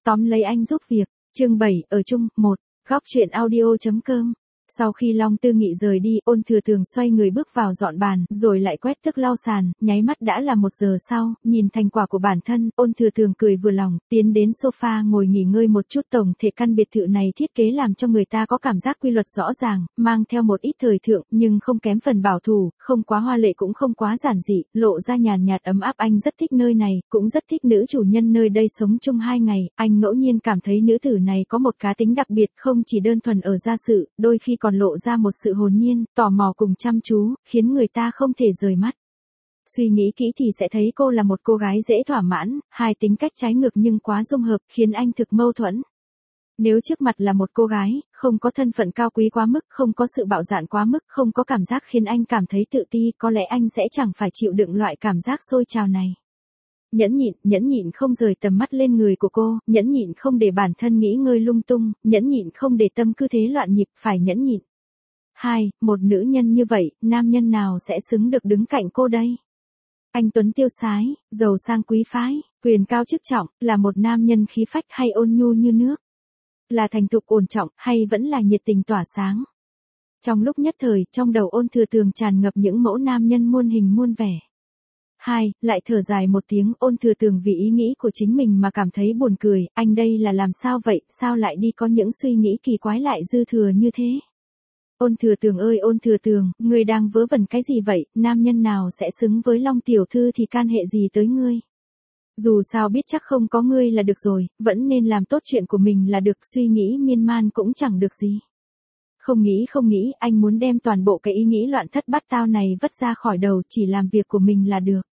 tóm lấy anh giúp việc. Chương 7 ở chung, 1. Góc truyện audio.com. Sau khi Long Tư Nghị rời đi, Ôn Thừa Thường xoay người bước vào dọn bàn, rồi lại quét thức lau sàn, nháy mắt đã là 1 giờ sau, nhìn thành quả của bản thân, Ôn Thừa Thường cười vừa lòng, tiến đến sofa ngồi nghỉ ngơi một chút. Tổng thể căn biệt thự này thiết kế làm cho người ta có cảm giác quy luật rõ ràng, mang theo một ít thời thượng, nhưng không kém phần bảo thủ, không quá hoa lệ cũng không quá giản dị, lộ ra nhàn nhạt ấm áp. Anh rất thích nơi này, cũng rất thích nữ chủ nhân nơi đây. Sống chung 2 ngày, anh ngẫu nhiên cảm thấy nữ tử này có một cá tính đặc biệt, không chỉ đơn thuần ở gia sự, đôi khi còn lộ ra một sự hồn nhiên, tò mò cùng chăm chú, khiến người ta không thể rời mắt. Suy nghĩ kỹ thì sẽ thấy cô là một cô gái dễ thỏa mãn, hai tính cách trái ngược nhưng quá dung hợp, khiến anh thực mâu thuẫn. Nếu trước mặt là một cô gái, không có thân phận cao quý quá mức, không có sự bạo dạn quá mức, không có cảm giác khiến anh cảm thấy tự ti, có lẽ anh sẽ chẳng phải chịu đựng loại cảm giác sôi trào này. Nhẫn nhịn không rời tầm mắt lên người của cô, nhẫn nhịn không để bản thân nghĩ ngơi lung tung, nhẫn nhịn không để tâm cứ thế loạn nhịp, phải nhẫn nhịn. 2. Một nữ nhân như vậy, nam nhân nào sẽ xứng được đứng cạnh cô đây? Anh tuấn tiêu sái, giàu sang quý phái, quyền cao chức trọng, là một nam nhân khí phách hay ôn nhu như nước? Là thành thục ổn trọng, hay vẫn là nhiệt tình tỏa sáng? Trong lúc nhất thời, trong đầu Ôn Thừa Thường tràn ngập những mẫu nam nhân muôn hình muôn vẻ. 2. Lại thở dài một tiếng, Ôn Thừa Thường vì ý nghĩ của chính mình mà cảm thấy buồn cười, anh đây là làm sao vậy, sao lại đi có những suy nghĩ kỳ quái lại dư thừa như thế? Ôn Thừa Thường ơi Ôn Thừa Thường, ngươi đang vớ vẩn cái gì vậy, nam nhân nào sẽ xứng với Long tiểu thư thì can hệ gì tới ngươi? Dù sao biết chắc không có ngươi là được rồi, vẫn nên làm tốt chuyện của mình là được, suy nghĩ miên man cũng chẳng được gì. Không nghĩ, anh muốn đem toàn bộ cái ý nghĩ loạn thất bát tao này vứt ra khỏi đầu, chỉ làm việc của mình là được.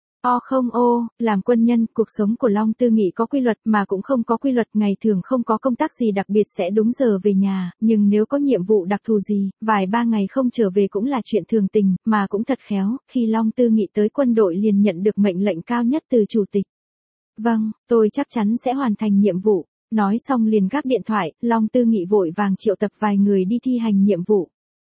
Làm quân nhân, cuộc sống của Long Tư Nghị có quy luật mà cũng không có quy luật, ngày thường không có công tác gì đặc biệt sẽ đúng giờ về nhà, nhưng nếu có nhiệm vụ đặc thù gì, vài 3 ngày không trở về cũng là chuyện thường tình, mà cũng thật khéo, khi Long Tư Nghị tới quân đội liền nhận được mệnh lệnh cao nhất từ chủ tịch. Vâng, tôi chắc chắn sẽ hoàn thành nhiệm vụ. Nói xong liền gác điện thoại, Long Tư Nghị vội vàng triệu tập vài người đi thi hành nhiệm vụ.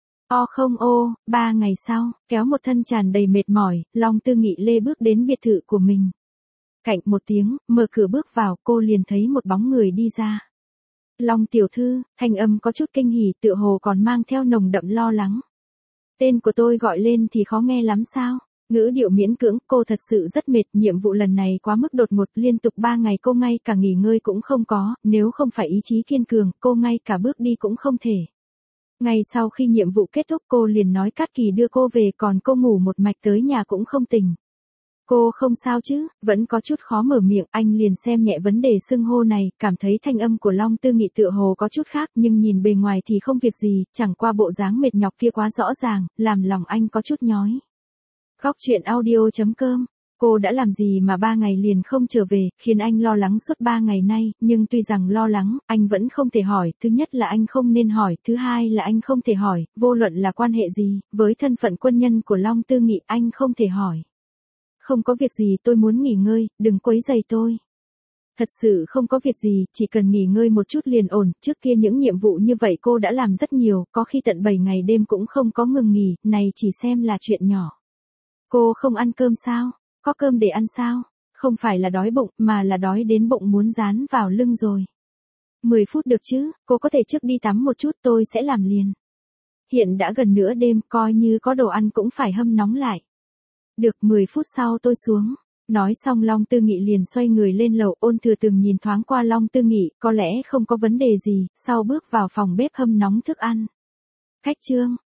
3 ngày sau, kéo một thân tràn đầy mệt mỏi, Long Tư Nghị lê bước đến biệt thự của mình. Cạnh một tiếng, mở cửa bước vào, cô liền thấy một bóng người đi ra. Long tiểu thư, thanh âm có chút kinh hỉ, tựa hồ còn mang theo nồng đậm lo lắng. Tên của tôi gọi lên thì khó nghe lắm sao? Ngữ điệu miễn cưỡng, cô thật sự rất mệt, nhiệm vụ lần này quá mức đột ngột, liên tục 3 ngày cô ngay cả nghỉ ngơi cũng không có, nếu không phải ý chí kiên cường, cô ngay cả bước đi cũng không thể. Ngay sau khi nhiệm vụ kết thúc cô liền nói Cát Kỳ đưa cô về, còn cô ngủ một mạch tới nhà cũng không tỉnh. Cô không sao chứ? Vẫn có chút khó mở miệng, anh liền xem nhẹ vấn đề xưng hô này, cảm thấy thanh âm của Long Tư Nghị tựa hồ có chút khác, nhưng nhìn bề ngoài thì không việc gì, chẳng qua bộ dáng mệt nhọc kia quá rõ ràng, làm lòng anh có chút nhói. Góc truyện audio.com. Cô đã làm gì mà 3 ngày liền không trở về, khiến anh lo lắng suốt 3 ngày nay, nhưng tuy rằng lo lắng, anh vẫn không thể hỏi, thứ nhất là anh không nên hỏi, thứ hai là anh không thể hỏi, vô luận là quan hệ gì, với thân phận quân nhân của Long Tư Nghị anh không thể hỏi. Không có việc gì, tôi muốn nghỉ ngơi, đừng quấy rầy tôi. Thật sự không có việc gì, chỉ cần nghỉ ngơi một chút liền ổn, trước kia những nhiệm vụ như vậy cô đã làm rất nhiều, có khi tận 7 ngày đêm cũng không có ngừng nghỉ, này chỉ xem là chuyện nhỏ. Cô không ăn cơm sao? Có cơm để ăn sao? Không phải là đói bụng, mà là đói đến bụng muốn dán vào lưng rồi. 10 phút được chứ, cô có thể trước đi tắm một chút, tôi sẽ làm liền. Hiện đã gần nửa đêm, coi như có đồ ăn cũng phải hâm nóng lại. Được, 10 phút sau tôi xuống. Nói xong Long Tư Nghị liền xoay người lên lầu, Ôn Thừa Thường nhìn thoáng qua Long Tư Nghị, có lẽ không có vấn đề gì, sau bước vào phòng bếp hâm nóng thức ăn. Khách trương,